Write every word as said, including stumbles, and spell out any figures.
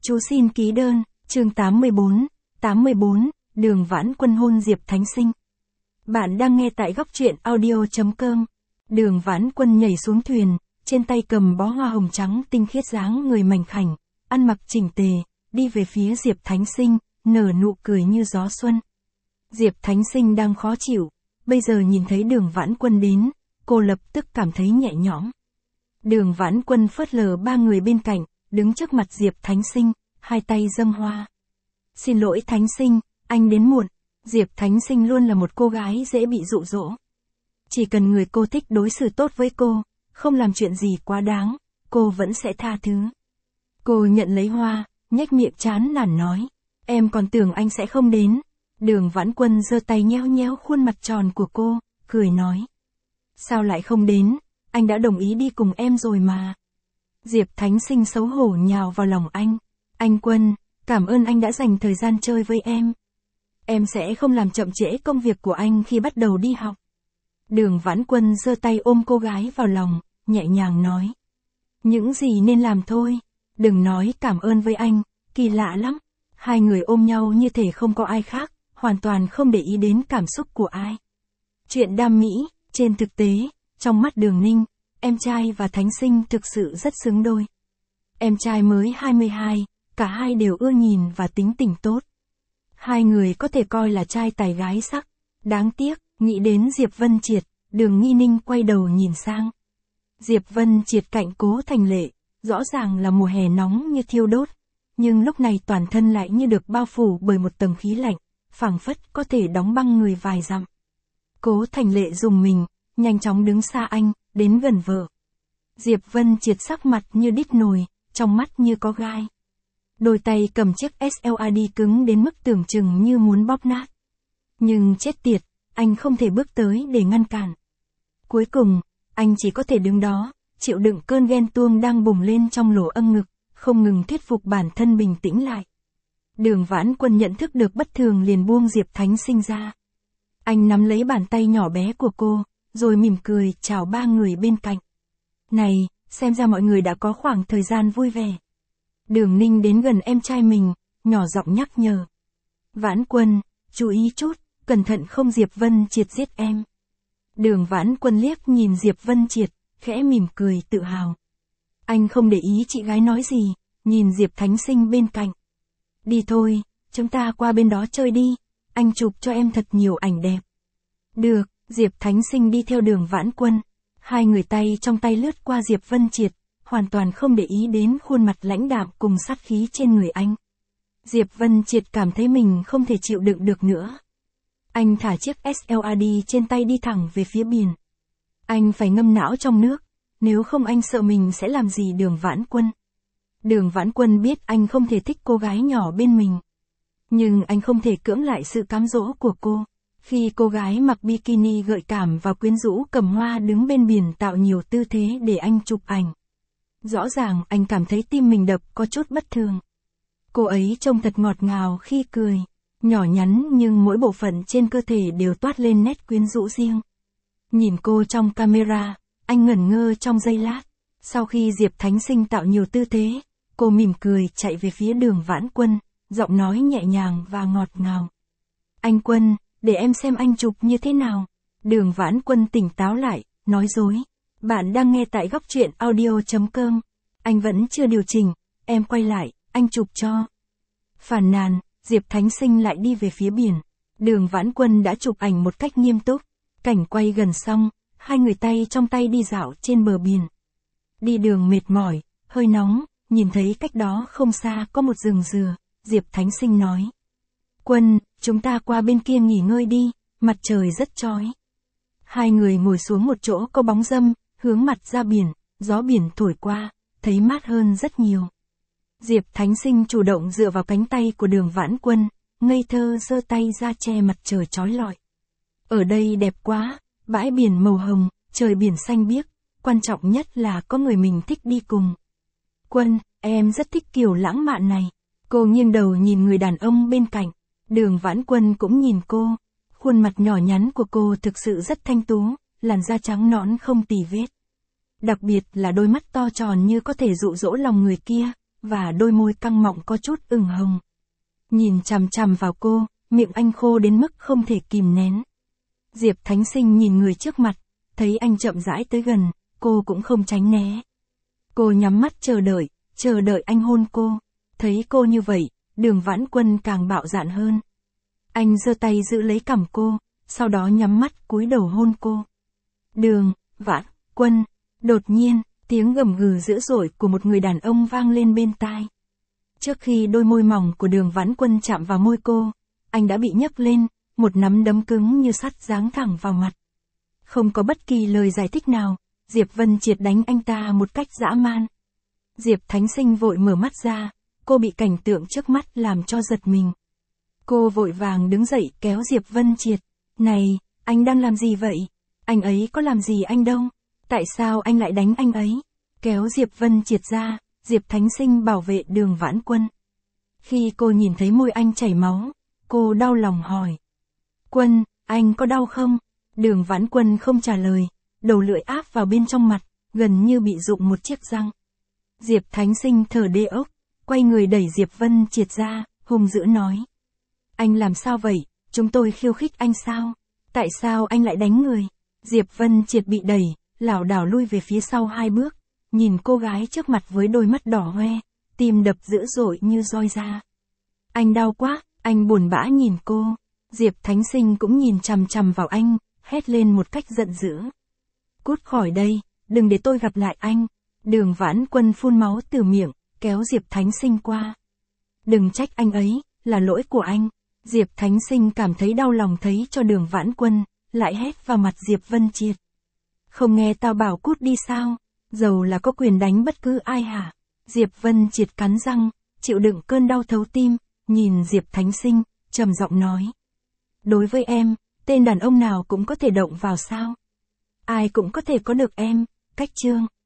Chú xin ký đơn, chương tám mươi bốn, tám mươi bốn, Đường Vãn Quân hôn Diệp Thánh Sinh. Bạn đang nghe tại góc truyện audio chấm com. Đường Vãn Quân nhảy xuống thuyền, trên tay cầm bó hoa hồng trắng tinh khiết dáng người mảnh khảnh, ăn mặc chỉnh tề, đi về phía Diệp Thánh Sinh, nở nụ cười như gió xuân. Diệp Thánh Sinh đang khó chịu, bây giờ nhìn thấy Đường Vãn Quân đến, cô lập tức cảm thấy nhẹ nhõm. Đường Vãn Quân phớt lờ ba người bên cạnh, đứng trước mặt Diệp Thánh Sinh, hai tay dâng hoa. Xin lỗi Thánh Sinh, anh đến muộn. Diệp Thánh Sinh luôn là một cô gái dễ bị dụ dỗ. Chỉ cần người cô thích đối xử tốt với cô, không làm chuyện gì quá đáng, cô vẫn sẽ tha thứ. Cô nhận lấy hoa, nhếch miệng chán nản nói, em còn tưởng anh sẽ không đến. Đường Vãn Quân giơ tay nhéo nhéo khuôn mặt tròn của cô, cười nói. Sao lại không đến, anh đã đồng ý đi cùng em rồi mà. Diệp Thánh Sinh xấu hổ nhào vào lòng anh. Anh Quân, cảm ơn anh đã dành thời gian chơi với em. Em sẽ không làm chậm trễ công việc của anh khi bắt đầu đi học. Đường Vãn Quân giơ tay ôm cô gái vào lòng, nhẹ nhàng nói. Những gì nên làm thôi, đừng nói cảm ơn với anh, kỳ lạ lắm. Hai người ôm nhau như thể không có ai khác, hoàn toàn không để ý đến cảm xúc của ai. Chuyện đam mỹ, trên thực tế, trong mắt Đường Ninh, em trai và Thánh Sinh thực sự rất xứng đôi. Em trai mới hai mươi hai, cả hai đều ưa nhìn và tính tình tốt. Hai người có thể coi là trai tài gái sắc. Đáng tiếc, nghĩ đến Diệp Vân Triệt, Đường Nghi Ninh quay đầu nhìn sang. Diệp Vân Triệt cạnh Cố Thành Lệ, rõ ràng là mùa hè nóng như thiêu đốt, nhưng lúc này toàn thân lại như được bao phủ bởi một tầng khí lạnh, phảng phất có thể đóng băng người vài dặm. Cố Thành Lệ rùng mình, nhanh chóng đứng xa anh, đến gần vợ. Diệp Vân Triệt sắc mặt như đít nồi, trong mắt như có gai. Đôi tay cầm chiếc ét lờ a đê cứng đến mức tưởng chừng như muốn bóp nát. Nhưng chết tiệt, anh không thể bước tới để ngăn cản. Cuối cùng, anh chỉ có thể đứng đó, chịu đựng cơn ghen tuông đang bùng lên trong lỗ âm ngực, không ngừng thuyết phục bản thân bình tĩnh lại. Đường Vãn Quân nhận thức được bất thường liền buông Diệp Thánh Sinh ra. Anh nắm lấy bàn tay nhỏ bé của cô, rồi mỉm cười chào ba người bên cạnh. Này, xem ra mọi người đã có khoảng thời gian vui vẻ. Đường Ninh đến gần em trai mình, nhỏ giọng nhắc nhở. Vãn Quân, chú ý chút, cẩn thận không Diệp Vân Triệt giết em. Đường Vãn Quân liếc nhìn Diệp Vân Triệt, khẽ mỉm cười tự hào. Anh không để ý chị gái nói gì, nhìn Diệp Thánh Sinh bên cạnh. Đi thôi, chúng ta qua bên đó chơi đi, anh chụp cho em thật nhiều ảnh đẹp. Được, Diệp Thánh Sinh đi theo Đường Vãn Quân. Hai người tay trong tay lướt qua Diệp Vân Triệt, hoàn toàn không để ý đến khuôn mặt lãnh đạm cùng sát khí trên người anh. Diệp Vân Triệt cảm thấy mình không thể chịu đựng được nữa. Anh thả chiếc ét lờ a đê trên tay đi thẳng về phía biển. Anh phải ngâm não trong nước, nếu không anh sợ mình sẽ làm gì Đường Vãn Quân. Đường Vãn Quân biết anh không thể thích cô gái nhỏ bên mình. Nhưng anh không thể cưỡng lại sự cám dỗ của cô. Khi cô gái mặc bikini gợi cảm và quyến rũ cầm hoa đứng bên biển tạo nhiều tư thế để anh chụp ảnh. Rõ ràng anh cảm thấy tim mình đập có chút bất thường. Cô ấy trông thật ngọt ngào khi cười, nhỏ nhắn nhưng mỗi bộ phận trên cơ thể đều toát lên nét quyến rũ riêng. Nhìn cô trong camera, anh ngẩn ngơ trong giây lát. Sau khi Diệp Thánh Sinh tạo nhiều tư thế, cô mỉm cười chạy về phía Đường Vãn Quân, giọng nói nhẹ nhàng và ngọt ngào. Anh Quân, để em xem anh chụp như thế nào. Đường Vãn Quân tỉnh táo lại, nói dối. Bạn đang nghe tại góc truyện audio chấm com. Anh vẫn chưa điều chỉnh, em quay lại, anh chụp cho. Phàn nàn, Diệp Thánh Sinh lại đi về phía biển. Đường Vãn Quân đã chụp ảnh một cách nghiêm túc. Cảnh quay gần xong, hai người tay trong tay đi dạo trên bờ biển. Đi đường mệt mỏi, hơi nóng, nhìn thấy cách đó không xa có một rừng dừa, Diệp Thánh Sinh nói. Quân, chúng ta qua bên kia nghỉ ngơi đi, mặt trời rất chói. Hai người ngồi xuống một chỗ có bóng râm, hướng mặt ra biển, gió biển thổi qua, thấy mát hơn rất nhiều. Diệp Thánh Sinh chủ động dựa vào cánh tay của Đường Vãn Quân, ngây thơ giơ tay ra che mặt trời chói lọi. Ở đây đẹp quá, bãi biển màu hồng, trời biển xanh biếc, quan trọng nhất là có người mình thích đi cùng. Quân, em rất thích kiểu lãng mạn này. Cô nghiêng đầu nhìn người đàn ông bên cạnh. Đường Vãn Quân cũng nhìn cô. Khuôn mặt nhỏ nhắn của cô thực sự rất thanh tú, làn da trắng nõn không tì vết. Đặc biệt là đôi mắt to tròn như có thể dụ dỗ lòng người kia, và đôi môi căng mọng có chút ửng hồng. Nhìn chằm chằm vào cô, miệng anh khô đến mức không thể kìm nén. Diệp Thánh Sinh nhìn người trước mặt, thấy anh chậm rãi tới gần, cô cũng không tránh né. Cô nhắm mắt chờ đợi, chờ đợi anh hôn cô. Thấy cô như vậy, Đường Vãn Quân càng bạo dạn hơn. Anh giơ tay giữ lấy cằm cô, sau đó nhắm mắt cúi đầu hôn cô. Đường Vãn Quân, đột nhiên, tiếng gầm gừ dữ dội của một người đàn ông vang lên bên tai. Trước khi đôi môi mỏng của Đường Vãn Quân chạm vào môi cô, anh đã bị nhấc lên, một nắm đấm cứng như sắt giáng thẳng vào mặt. Không có bất kỳ lời giải thích nào, Diệp Vân Triệt đánh anh ta một cách dã man. Diệp Thánh Sinh vội mở mắt ra, cô bị cảnh tượng trước mắt làm cho giật mình. Cô vội vàng đứng dậy kéo Diệp Vân Triệt. Này, anh đang làm gì vậy? Anh ấy có làm gì anh đâu? Tại sao anh lại đánh anh ấy? Kéo Diệp Vân Triệt ra, Diệp Thánh Sinh bảo vệ Đường Vãn Quân. Khi cô nhìn thấy môi anh chảy máu, cô đau lòng hỏi. Quân, anh có đau không? Đường Vãn Quân không trả lời, đầu lưỡi áp vào bên trong mặt, gần như bị rụng một chiếc răng. Diệp Thánh Sinh thở đê ốc, quay người đẩy Diệp Vân Triệt ra, hung dữ nói. Anh làm sao vậy? Chúng tôi khiêu khích anh sao? Tại sao anh lại đánh người? Diệp Vân Triệt bị đẩy, lảo đảo lui về phía sau hai bước, nhìn cô gái trước mặt với đôi mắt đỏ hoe, tim đập dữ dội như roi ra. Anh đau quá, anh buồn bã nhìn cô. Diệp Thánh Sinh cũng nhìn chằm chằm vào anh, hét lên một cách giận dữ. Cút khỏi đây, đừng để tôi gặp lại anh. Đường Vãn Quân phun máu từ miệng, kéo Diệp Thánh Sinh qua. Đừng trách anh ấy, là lỗi của anh. Diệp Thánh Sinh cảm thấy đau lòng thấy cho Đường Vãn Quân, lại hét vào mặt Diệp Vân Triệt. Không nghe tao bảo cút đi sao? Dầu là có quyền đánh bất cứ ai hả? Diệp Vân Triệt cắn răng, chịu đựng cơn đau thấu tim, nhìn Diệp Thánh Sinh, trầm giọng nói. Đối với em, tên đàn ông nào cũng có thể động vào sao? Ai cũng có thể có được em, cách chương.